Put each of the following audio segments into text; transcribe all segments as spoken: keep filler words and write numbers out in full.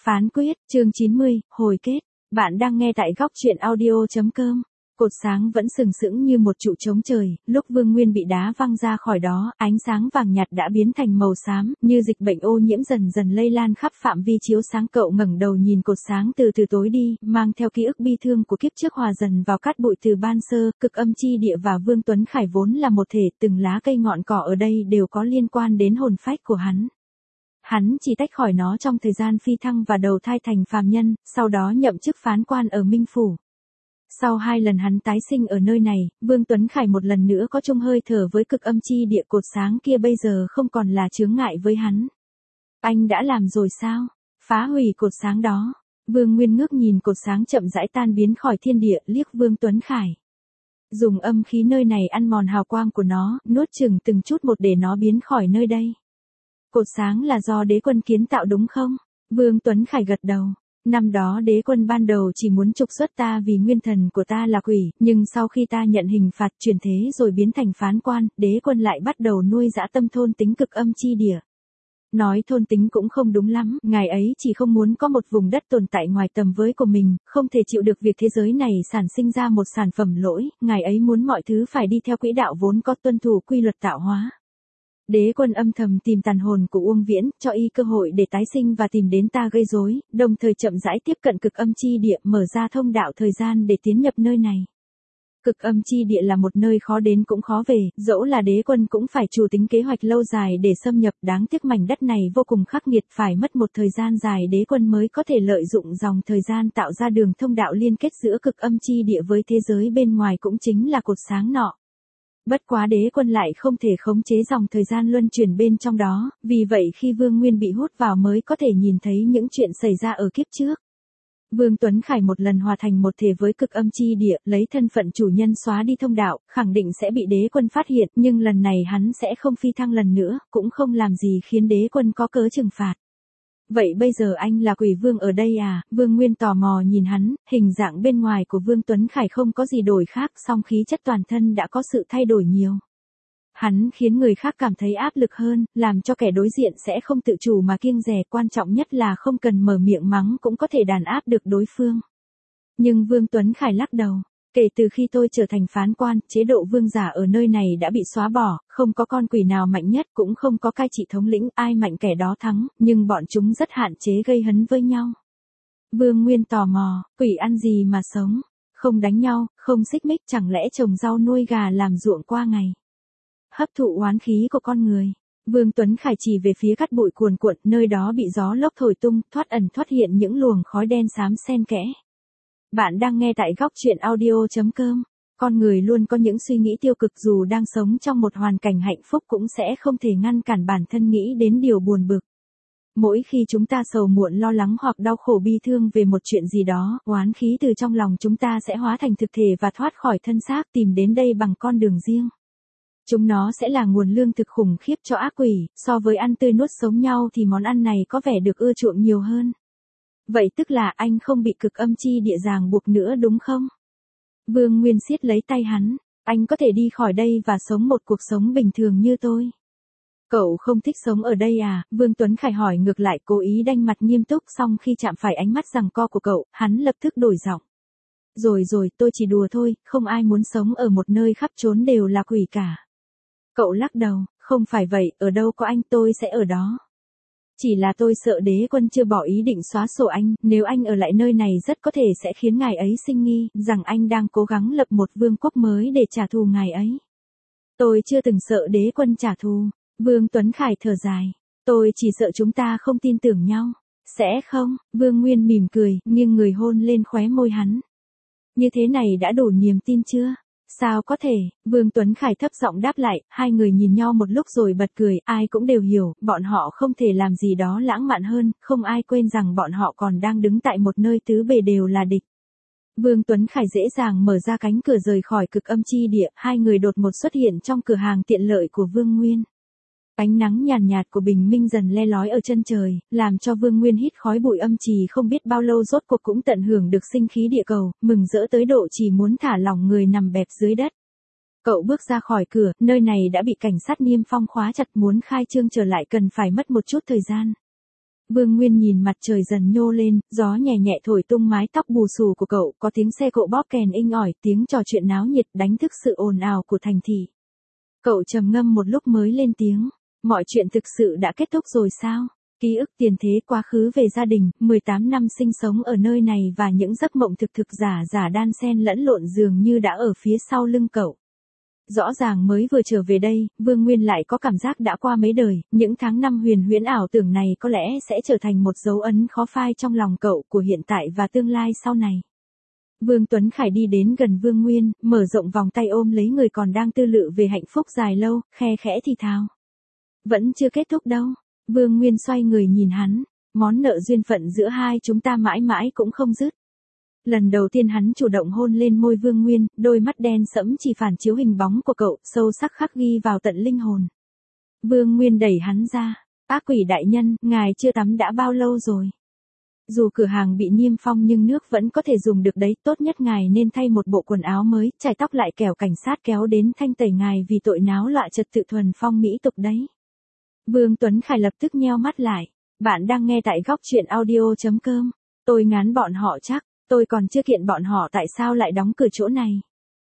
Phán quyết, chương chín mươi, hồi kết. Bạn đang nghe tại góc truyện audio chấm com. Cột sáng vẫn sừng sững như một trụ trống trời, lúc Vương Nguyên bị đá văng ra khỏi đó, ánh sáng vàng nhạt đã biến thành màu xám, như dịch bệnh ô nhiễm dần dần lây lan khắp phạm vi chiếu sáng. Cậu ngẩng đầu nhìn cột sáng từ từ tối đi, mang theo ký ức bi thương của kiếp trước hòa dần vào cát bụi từ ban sơ. Cực âm chi địa và Vương Tuấn Khải vốn là một thể, từng lá cây ngọn cỏ ở đây đều có liên quan đến hồn phách của hắn. Hắn chỉ tách khỏi nó trong thời gian phi thăng và đầu thai thành phàm nhân, sau đó nhậm chức phán quan ở Minh Phủ. Sau hai lần hắn tái sinh ở nơi này, Vương Tuấn Khải một lần nữa có chung hơi thở với cực âm chi địa. Cột sáng kia bây giờ không còn là chướng ngại với hắn. Anh đã làm rồi sao? Phá hủy cột sáng đó. Vương Nguyên ngước nhìn cột sáng chậm rãi tan biến khỏi thiên địa, liếc Vương Tuấn Khải. Dùng âm khí nơi này ăn mòn hào quang của nó, nuốt chửng từng chút một để nó biến khỏi nơi đây. Cột sáng là do đế quân kiến tạo đúng không? Vương Tuấn Khải gật đầu. Năm đó đế quân ban đầu chỉ muốn trục xuất ta vì nguyên thần của ta là quỷ, nhưng sau khi ta nhận hình phạt chuyển thế rồi biến thành phán quan, đế quân lại bắt đầu nuôi dã tâm thôn tính cực âm chi địa. Nói thôn tính cũng không đúng lắm, ngài ấy chỉ không muốn có một vùng đất tồn tại ngoài tầm với của mình, không thể chịu được việc thế giới này sản sinh ra một sản phẩm lỗi, ngài ấy muốn mọi thứ phải đi theo quỹ đạo vốn có, tuân thủ quy luật tạo hóa. Đế quân âm thầm tìm tàn hồn của Uông Viễn, cho y cơ hội để tái sinh và tìm đến ta gây rối, đồng thời chậm rãi tiếp cận cực âm chi địa, mở ra thông đạo thời gian để tiến nhập nơi này. Cực âm chi địa là một nơi khó đến cũng khó về, dẫu là đế quân cũng phải chủ tính kế hoạch lâu dài để xâm nhập. Đáng tiếc mảnh đất này vô cùng khắc nghiệt, phải mất một thời gian dài đế quân mới có thể lợi dụng dòng thời gian tạo ra đường thông đạo liên kết giữa cực âm chi địa với thế giới bên ngoài, cũng chính là cột sáng nọ. Bất quá đế quân lại không thể khống chế dòng thời gian luân chuyển bên trong đó, vì vậy khi Vương Nguyên bị hút vào mới có thể nhìn thấy những chuyện xảy ra ở kiếp trước. Vương Tuấn Khải một lần hòa thành một thể với cực âm chi địa, lấy thân phận chủ nhân xóa đi thông đạo, khẳng định sẽ bị đế quân phát hiện, nhưng lần này hắn sẽ không phi thăng lần nữa, cũng không làm gì khiến đế quân có cớ trừng phạt. Vậy bây giờ anh là quỷ vương ở đây à? Vương Nguyên tò mò nhìn hắn, hình dạng bên ngoài của Vương Tuấn Khải không có gì đổi khác, song khí chất toàn thân đã có sự thay đổi nhiều. Hắn khiến người khác cảm thấy áp lực hơn, làm cho kẻ đối diện sẽ không tự chủ mà kiêng dè, quan trọng nhất là không cần mở miệng mắng cũng có thể đàn áp được đối phương. Nhưng Vương Tuấn Khải lắc đầu. Kể từ khi tôi trở thành phán quan, chế độ vương giả ở nơi này đã bị xóa bỏ, không có con quỷ nào mạnh nhất, cũng không có cai trị thống lĩnh, ai mạnh kẻ đó thắng, nhưng bọn chúng rất hạn chế gây hấn với nhau. Vương Nguyên tò mò, quỷ ăn gì mà sống? Không đánh nhau, không xích mích, chẳng lẽ trồng rau nuôi gà làm ruộng qua ngày? Hấp thụ oán khí của con người. Vương Tuấn Khải chỉ về phía cát bụi cuồn cuộn, nơi đó bị gió lốc thổi tung, thoát ẩn thoát hiện những luồng khói đen xám xen kẽ. Bạn đang nghe tại góc truyện audio chấm com. Con người luôn có những suy nghĩ tiêu cực, dù đang sống trong một hoàn cảnh hạnh phúc cũng sẽ không thể ngăn cản bản thân nghĩ đến điều buồn bực. Mỗi khi chúng ta sầu muộn lo lắng hoặc đau khổ bi thương về một chuyện gì đó, oán khí từ trong lòng chúng ta sẽ hóa thành thực thể và thoát khỏi thân xác, tìm đến đây bằng con đường riêng. Chúng nó sẽ là nguồn lương thực khủng khiếp cho ác quỷ, so với ăn tươi nuốt sống nhau thì món ăn này có vẻ được ưa chuộng nhiều hơn. Vậy tức là anh không bị cực âm chi địa ràng buộc nữa đúng không? Vương Nguyên siết lấy tay hắn, anh có thể đi khỏi đây và sống một cuộc sống bình thường như tôi. Cậu không thích sống ở đây à? Vương Tuấn Khải hỏi ngược lại, cố ý đanh mặt nghiêm túc, xong khi chạm phải ánh mắt giằng co của cậu, hắn lập tức đổi giọng. Rồi rồi, tôi chỉ đùa thôi, không ai muốn sống ở một nơi khắp trốn đều là quỷ cả. Cậu lắc đầu, không phải vậy, ở đâu có anh tôi sẽ ở đó. Chỉ là tôi sợ đế quân chưa bỏ ý định xóa sổ anh, nếu anh ở lại nơi này rất có thể sẽ khiến ngài ấy sinh nghi, rằng anh đang cố gắng lập một vương quốc mới để trả thù ngài ấy. Tôi chưa từng sợ đế quân trả thù. Vương Tuấn Khải thở dài. Tôi chỉ sợ chúng ta không tin tưởng nhau. Sẽ không? Vương Nguyên mỉm cười, nghiêng người hôn lên khóe môi hắn. Như thế này đã đủ niềm tin chưa? Sao có thể? Vương Tuấn Khải thấp giọng đáp lại, hai người nhìn nhau một lúc rồi bật cười, ai cũng đều hiểu, bọn họ không thể làm gì đó lãng mạn hơn, không ai quên rằng bọn họ còn đang đứng tại một nơi tứ bề đều là địch. Vương Tuấn Khải dễ dàng mở ra cánh cửa rời khỏi cực âm chi địa, hai người đột ngột xuất hiện trong cửa hàng tiện lợi của Vương Nguyên. Ánh nắng nhàn nhạt, nhạt của bình minh dần le lói ở chân trời, làm cho Vương Nguyên hít khói bụi âm trì không biết bao lâu, rốt cuộc cũng tận hưởng được sinh khí địa cầu, mừng rỡ tới độ chỉ muốn thả lỏng người nằm bẹp dưới đất. Cậu bước ra khỏi cửa, nơi này đã bị cảnh sát niêm phong khóa chặt, muốn khai trương trở lại cần phải mất một chút thời gian. Vương Nguyên nhìn mặt trời dần nhô lên, gió nhẹ nhẹ thổi tung mái tóc bù xù của cậu, có tiếng xe cộ bóp kèn inh ỏi, tiếng trò chuyện náo nhiệt đánh thức sự ồn ào của thành thị. Cậu trầm ngâm một lúc mới lên tiếng, mọi chuyện thực sự đã kết thúc rồi sao? Ký ức tiền thế, quá khứ về gia đình, mười tám năm sinh sống ở nơi này và những giấc mộng thực thực giả giả đan xen lẫn lộn dường như đã ở phía sau lưng cậu. Rõ ràng mới vừa trở về đây, Vương Nguyên lại có cảm giác đã qua mấy đời, những tháng năm huyền huyễn ảo tưởng này có lẽ sẽ trở thành một dấu ấn khó phai trong lòng cậu của hiện tại và tương lai sau này. Vương Tuấn Khải đi đến gần Vương Nguyên, mở rộng vòng tay ôm lấy người còn đang tư lự về hạnh phúc dài lâu, khe khẽ thì thào. Vẫn chưa kết thúc đâu. Vương Nguyên xoay người nhìn hắn, món nợ duyên phận giữa hai chúng ta mãi mãi cũng không dứt. Lần đầu tiên hắn chủ động hôn lên môi Vương Nguyên, đôi mắt đen sẫm chỉ phản chiếu hình bóng của cậu, sâu sắc khắc ghi vào tận linh hồn. Vương Nguyên đẩy hắn ra, ác quỷ đại nhân, ngài chưa tắm đã bao lâu rồi? Dù cửa hàng bị niêm phong nhưng nước vẫn có thể dùng được đấy, tốt nhất ngài nên thay một bộ quần áo mới, chải tóc lại kẻo cảnh sát kéo đến thanh tẩy ngài vì tội náo loạn trật tự thuần phong mỹ tục đấy. Vương Tuấn Khải lập tức nheo mắt lại, bạn đang nghe tại góc truyện audio chấm com, tôi ngán bọn họ chắc, tôi còn chưa kiện bọn họ tại sao lại đóng cửa chỗ này.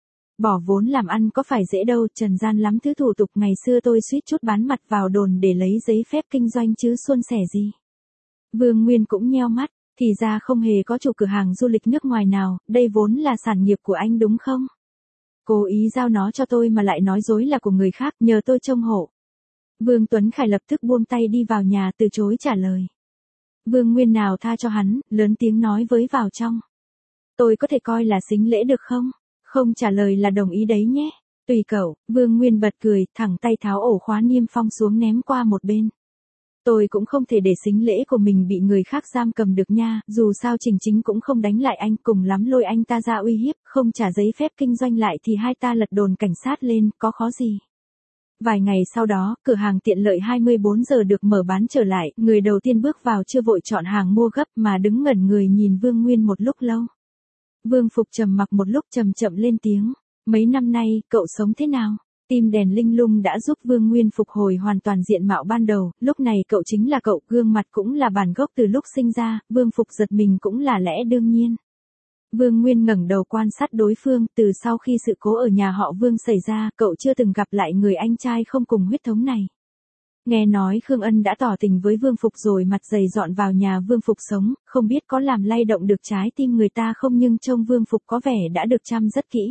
Bỏ vốn làm ăn có phải dễ đâu, trần gian lắm thứ thủ tục, ngày xưa tôi suýt chút bán mặt vào đồn để lấy giấy phép kinh doanh chứ suôn sẻ gì. Vương Nguyên cũng nheo mắt, thì ra không hề có chủ cửa hàng du lịch nước ngoài nào, đây vốn là sản nghiệp của anh đúng không? Cố ý giao nó cho tôi mà lại nói dối là của người khác, nhờ tôi trông hộ. Vương Tuấn Khải lập tức buông tay đi vào nhà từ chối trả lời. Vương Nguyên nào tha cho hắn, lớn tiếng nói với vào trong. Tôi có thể coi là sính lễ được không? Không trả lời là đồng ý đấy nhé. Tùy cậu. Vương Nguyên bật cười, thẳng tay tháo ổ khóa niêm phong xuống ném qua một bên. Tôi cũng không thể để sính lễ của mình bị người khác giam cầm được nha, dù sao Trình Chính cũng không đánh lại anh, cùng lắm lôi anh ta ra uy hiếp, không trả giấy phép kinh doanh lại thì hai ta lật đồn cảnh sát lên, có khó gì. Vài ngày sau đó, cửa hàng tiện lợi hai mươi bốn giờ được mở bán trở lại, người đầu tiên bước vào chưa vội chọn hàng mua gấp mà đứng ngẩn người nhìn Vương Nguyên một lúc lâu. Vương Phục trầm mặc một lúc chậm chậm lên tiếng, mấy năm nay, cậu sống thế nào? Tim đèn linh lung đã giúp Vương Nguyên phục hồi hoàn toàn diện mạo ban đầu, lúc này cậu chính là cậu, gương mặt cũng là bản gốc từ lúc sinh ra, Vương Phục giật mình cũng là lẽ đương nhiên. Vương Nguyên ngẩng đầu quan sát đối phương, từ sau khi sự cố ở nhà họ Vương xảy ra, cậu chưa từng gặp lại người anh trai không cùng huyết thống này. Nghe nói Khương Ân đã tỏ tình với Vương Phục rồi mặt dày dọn vào nhà Vương Phục sống, không biết có làm lay động được trái tim người ta không, nhưng trông Vương Phục có vẻ đã được chăm rất kỹ.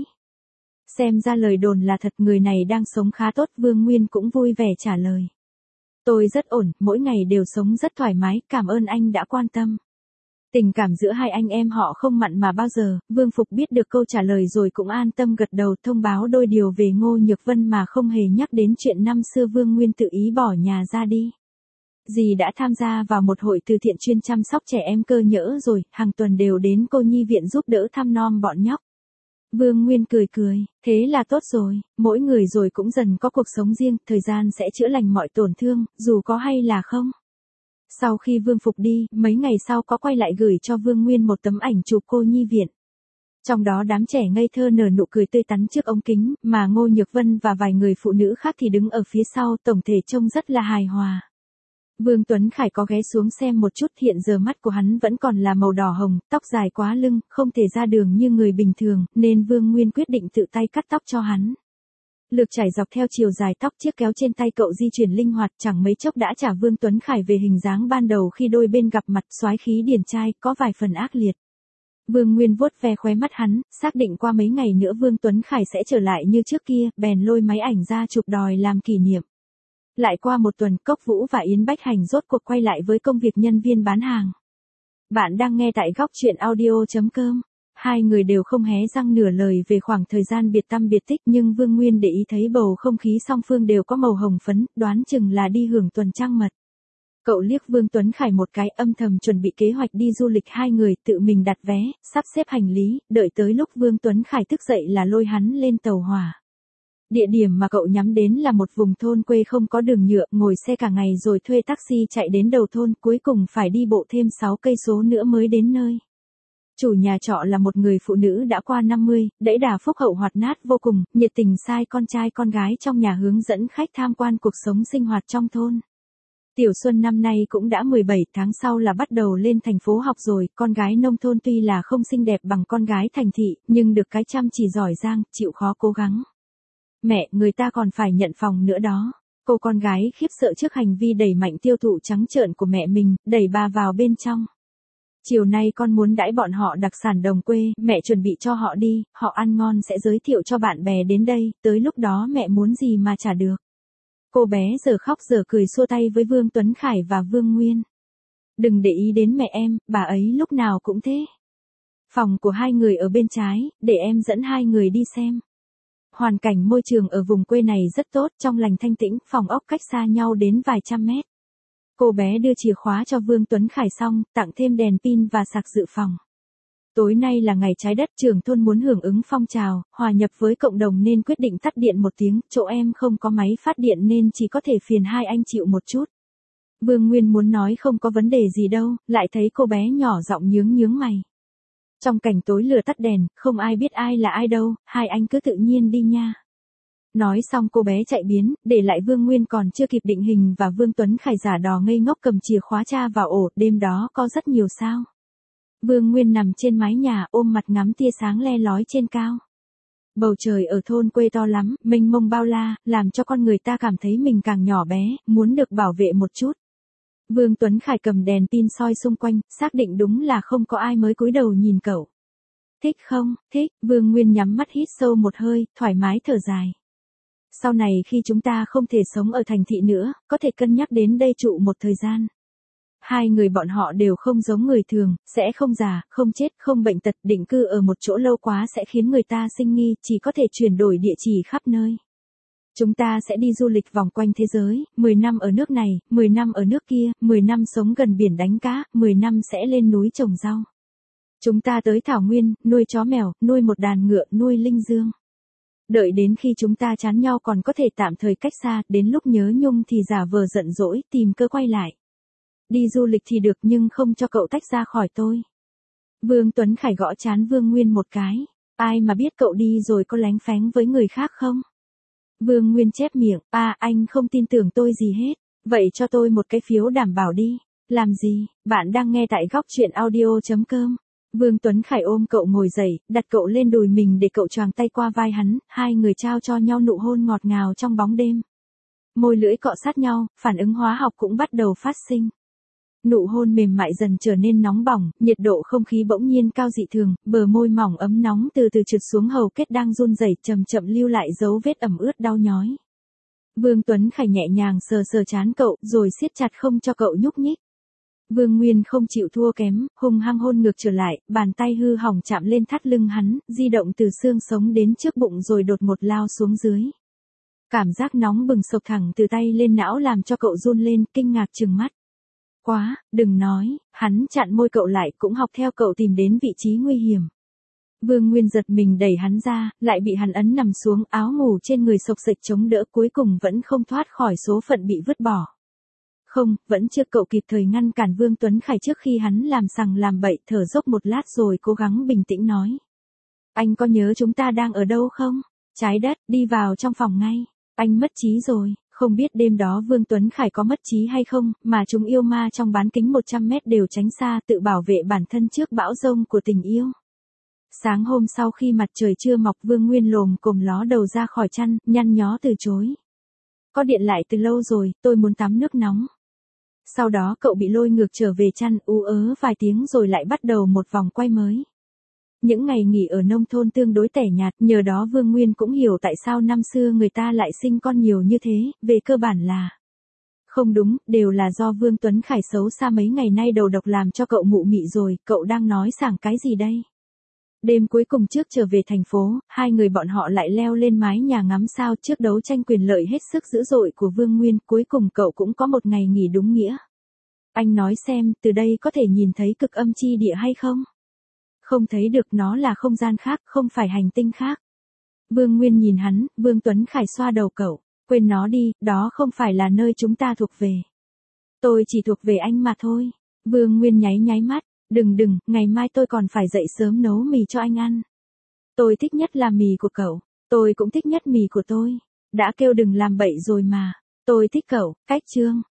Xem ra lời đồn là thật, người này đang sống khá tốt, Vương Nguyên cũng vui vẻ trả lời. Tôi rất ổn, mỗi ngày đều sống rất thoải mái, cảm ơn anh đã quan tâm. Tình cảm giữa hai anh em họ không mặn mà bao giờ, Vương Phục biết được câu trả lời rồi cũng an tâm gật đầu, thông báo đôi điều về Ngô Nhược Vân mà không hề nhắc đến chuyện năm xưa Vương Nguyên tự ý bỏ nhà ra đi. Dì đã tham gia vào một hội từ thiện chuyên chăm sóc trẻ em cơ nhỡ rồi, hàng tuần đều đến cô nhi viện giúp đỡ thăm nom bọn nhóc. Vương Nguyên cười cười, thế là tốt rồi, mỗi người rồi cũng dần có cuộc sống riêng, thời gian sẽ chữa lành mọi tổn thương, dù có hay là không. Sau khi Vương Phục đi, mấy ngày sau có quay lại gửi cho Vương Nguyên một tấm ảnh chụp cô nhi viện. Trong đó đám trẻ ngây thơ nở nụ cười tươi tắn trước ống kính, mà Ngô Nhược Vân và vài người phụ nữ khác thì đứng ở phía sau, tổng thể trông rất là hài hòa. Vương Tuấn Khải có ghé xuống xem một chút, hiện giờ mắt của hắn vẫn còn là màu đỏ hồng, tóc dài quá lưng, không thể ra đường như người bình thường, nên Vương Nguyên quyết định tự tay cắt tóc cho hắn. Lược trải dọc theo chiều dài tóc, chiếc kéo trên tay cậu di chuyển linh hoạt, chẳng mấy chốc đã trả Vương Tuấn Khải về hình dáng ban đầu khi đôi bên gặp mặt, soái khí điển trai, có vài phần ác liệt. Vương Nguyên vuốt ve khóe mắt hắn, xác định qua mấy ngày nữa Vương Tuấn Khải sẽ trở lại như trước kia, bèn lôi máy ảnh ra chụp đòi làm kỷ niệm. Lại qua một tuần, Cốc Vũ và Yến Bách Hành rốt cuộc quay lại với công việc nhân viên bán hàng. Bạn đang nghe tại góc truyện audio chấm com. Hai người đều không hé răng nửa lời về khoảng thời gian biệt tăm biệt tích, nhưng Vương Nguyên để ý thấy bầu không khí song phương đều có màu hồng phấn, đoán chừng là đi hưởng tuần trăng mật. Cậu liếc Vương Tuấn Khải một cái, âm thầm chuẩn bị kế hoạch đi du lịch hai người, tự mình đặt vé, sắp xếp hành lý, đợi tới lúc Vương Tuấn Khải thức dậy là lôi hắn lên tàu hỏa. Địa điểm mà cậu nhắm đến là một vùng thôn quê không có đường nhựa, ngồi xe cả ngày rồi thuê taxi chạy đến đầu thôn, cuối cùng phải đi bộ thêm sáu cây số nữa mới đến nơi. Chủ nhà trọ là một người phụ nữ đã qua năm mươi, đẫy đà phúc hậu hoạt nát vô cùng, nhiệt tình sai con trai con gái trong nhà hướng dẫn khách tham quan cuộc sống sinh hoạt trong thôn. Tiểu Xuân năm nay cũng đã mười bảy, tháng sau là bắt đầu lên thành phố học rồi, con gái nông thôn tuy là không xinh đẹp bằng con gái thành thị, nhưng được cái chăm chỉ giỏi giang, chịu khó cố gắng. Mẹ, người ta còn phải nhận phòng nữa đó. Cô con gái khiếp sợ trước hành vi đẩy mạnh tiêu thụ trắng trợn của mẹ mình, đẩy bà vào bên trong. Chiều nay con muốn đãi bọn họ đặc sản đồng quê, mẹ chuẩn bị cho họ đi, họ ăn ngon sẽ giới thiệu cho bạn bè đến đây, tới lúc đó mẹ muốn gì mà trả được. Cô bé giờ khóc giờ cười xua tay với Vương Tuấn Khải và Vương Nguyên. Đừng để ý đến mẹ em, bà ấy lúc nào cũng thế. Phòng của hai người ở bên trái, để em dẫn hai người đi xem. Hoàn cảnh môi trường ở vùng quê này rất tốt, trong lành thanh tĩnh, phòng ốc cách xa nhau đến vài trăm mét. Cô bé đưa chìa khóa cho Vương Tuấn Khải xong, tặng thêm đèn pin và sạc dự phòng. Tối nay là ngày trái đất, trưởng thôn muốn hưởng ứng phong trào, hòa nhập với cộng đồng nên quyết định tắt điện một tiếng, chỗ em không có máy phát điện nên chỉ có thể phiền hai anh chịu một chút. Vương Nguyên muốn nói không có vấn đề gì đâu, lại thấy cô bé nhỏ giọng nhướng nhướng mày. Trong cảnh tối lửa tắt đèn, không ai biết ai là ai đâu, hai anh cứ tự nhiên đi nha. Nói xong cô bé chạy biến, để lại Vương Nguyên còn chưa kịp định hình và Vương Tuấn Khải giả đò ngây ngốc cầm chìa khóa tra vào ổ, đêm đó có rất nhiều sao. Vương Nguyên nằm trên mái nhà ôm mặt ngắm tia sáng le lói trên cao. Bầu trời ở thôn quê to lắm, mênh mông bao la, làm cho con người ta cảm thấy mình càng nhỏ bé, muốn được bảo vệ một chút. Vương Tuấn Khải cầm đèn pin soi xung quanh, xác định đúng là không có ai mới cúi đầu nhìn cậu. Thích không? Thích, Vương Nguyên nhắm mắt hít sâu một hơi, thoải mái thở dài. Sau này khi chúng ta không thể sống ở thành thị nữa, có thể cân nhắc đến đây trụ một thời gian. Hai người bọn họ đều không giống người thường, sẽ không già, không chết, không bệnh tật, định cư ở một chỗ lâu quá sẽ khiến người ta sinh nghi, chỉ có thể chuyển đổi địa chỉ khắp nơi. Chúng ta sẽ đi du lịch vòng quanh thế giới, mười năm ở nước này, mười năm ở nước kia, mười năm sống gần biển đánh cá, mười năm sẽ lên núi trồng rau. Chúng ta tới thảo nguyên, nuôi chó mèo, nuôi một đàn ngựa, nuôi linh dương. Đợi đến khi chúng ta chán nhau còn có thể tạm thời cách xa, đến lúc nhớ nhung thì giả vờ giận dỗi, tìm cơ quay lại. Đi du lịch thì được nhưng không cho cậu tách ra khỏi tôi. Vương Tuấn Khải gõ trán Vương Nguyên một cái. Ai mà biết cậu đi rồi có lánh phánh với người khác không? Vương Nguyên chép miệng, à anh không tin tưởng tôi gì hết. Vậy cho tôi một cái phiếu đảm bảo đi. Làm gì? Bạn đang nghe tại góc truyện audio chấm com. Vương Tuấn Khải ôm cậu ngồi dậy, đặt cậu lên đùi mình để cậu choàng tay qua vai hắn, hai người trao cho nhau nụ hôn ngọt ngào trong bóng đêm. Môi lưỡi cọ sát nhau, phản ứng hóa học cũng bắt đầu phát sinh. Nụ hôn mềm mại dần trở nên nóng bỏng, nhiệt độ không khí bỗng nhiên cao dị thường, bờ môi mỏng ấm nóng từ từ trượt xuống hầu kết đang run rẩy, chậm chậm lưu lại dấu vết ẩm ướt đau nhói. Vương Tuấn Khải nhẹ nhàng sờ sờ trán cậu, rồi siết chặt không cho cậu nhúc nhích. Vương Nguyên không chịu thua kém, hung hăng hôn ngược trở lại, bàn tay hư hỏng chạm lên thắt lưng hắn, di động từ xương sống đến trước bụng rồi đột ngột lao xuống dưới. Cảm giác nóng bừng sộc thẳng từ tay lên não làm cho cậu run lên, kinh ngạc trừng mắt. Quá, đừng nói, hắn chặn môi cậu lại cũng học theo cậu tìm đến vị trí nguy hiểm. Vương Nguyên giật mình đẩy hắn ra, lại bị hắn ấn nằm xuống, áo ngủ trên người sộc sệch chống đỡ, cuối cùng vẫn không thoát khỏi số phận bị vứt bỏ. Không, vẫn chưa cậu kịp thời ngăn cản Vương Tuấn Khải trước khi hắn làm sằng làm bậy, thở dốc một lát rồi cố gắng bình tĩnh nói. Anh có nhớ chúng ta đang ở đâu không? Trái đất, đi vào trong phòng ngay. Anh mất trí rồi, không biết đêm đó Vương Tuấn Khải có mất trí hay không, mà chúng yêu ma trong bán kính một trăm mét đều tránh xa tự bảo vệ bản thân trước bão rông của tình yêu. Sáng hôm sau khi mặt trời chưa mọc Vương Nguyên lồm cồm ló đầu ra khỏi chăn, nhăn nhó từ chối. Có điện lại từ lâu rồi, tôi muốn tắm nước nóng. Sau đó cậu bị lôi ngược trở về chăn, ú ớ vài tiếng rồi lại bắt đầu một vòng quay mới. Những ngày nghỉ ở nông thôn tương đối tẻ nhạt, nhờ đó Vương Nguyên cũng hiểu tại sao năm xưa người ta lại sinh con nhiều như thế, về cơ bản là... Không đúng, đều là do Vương Tuấn Khải xấu xa mấy ngày nay đầu độc làm cho cậu mụ mị rồi, cậu đang nói sảng cái gì đây? Đêm cuối cùng trước trở về thành phố, hai người bọn họ lại leo lên mái nhà ngắm sao trước đấu tranh quyền lợi hết sức dữ dội của Vương Nguyên, cuối cùng cậu cũng có một ngày nghỉ đúng nghĩa. Anh nói xem, từ đây có thể nhìn thấy cực âm chi địa hay không? Không thấy được, nó là không gian khác, không phải hành tinh khác. Vương Nguyên nhìn hắn, Vương Tuấn Khải xoa đầu cậu, quên nó đi, đó không phải là nơi chúng ta thuộc về. Tôi chỉ thuộc về anh mà thôi. Vương Nguyên nháy nháy mắt. Đừng đừng, ngày mai tôi còn phải dậy sớm nấu mì cho anh ăn. Tôi thích nhất là mì của cậu. Tôi cũng thích nhất mì của tôi. Đã kêu đừng làm bậy rồi mà. Tôi thích cậu, cách chương.